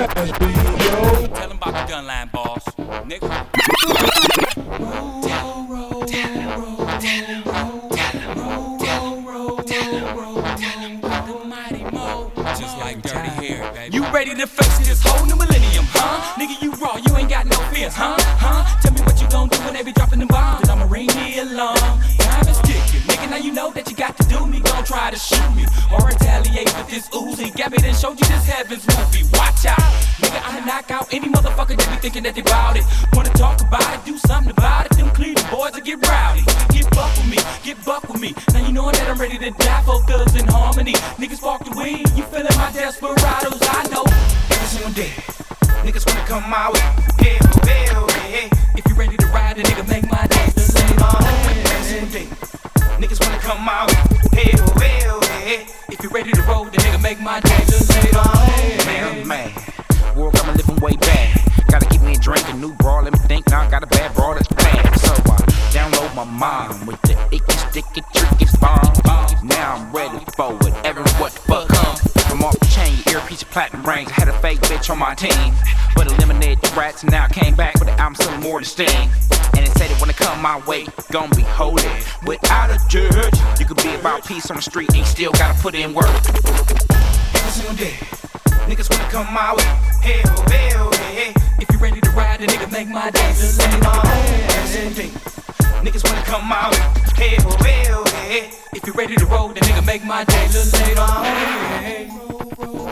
Tell them about the gun line, boss. Nigga. Just like dirty hair, baby. You ready to face this whole new millennium, huh? Nigga, you raw, you ain't got no fears, huh? Tell me what you gon' do when they be dropping the bombs. I'ma ring the alarm. Time is ticking. Nigga, now you know that you got to do me. Gon' try to shoot me or retaliate with this Uzi. Got me then showed you this heaven's movie. Watch out. Nigga, I'ma knock out any motherfucker that be thinking that they bout it. Wanna talk about it, do something about it. Them Cleveland boys will get rowdy. Get buck with me. Now you knowin' that I'm ready to die for thugs in harmony. Niggas spark the weed, you feelin' my desperados, I know. Every single day, niggas wanna come my way. Hey. If you ready to ride, a nigga make my day. Every single day, niggas wanna come my way. Hey. If you ready to roll, the nigga make my day. Man, world got me living way bad. Gotta keep me a drink, a new bra, let me think. Now I got a bad bra that's bad. So I download my mind with the icky, sticky, tricky bomb. Now I'm ready for whatever, what the fuck come. From off the chain, earpiece, platinum rings. I had a fake bitch on my team, but eliminated the rats. And now I came back with the album selling more than Sting. And it said it when it come my way, gon' be holy. Without a judge, you could be about peace on the street and still gotta put in work. Every single day, niggas wanna come my way. Hey. If you ready to ride, a nigga make my day. Every single day, niggas wanna come my way. Hey. If you ready to roll, the nigga make my day. Little later.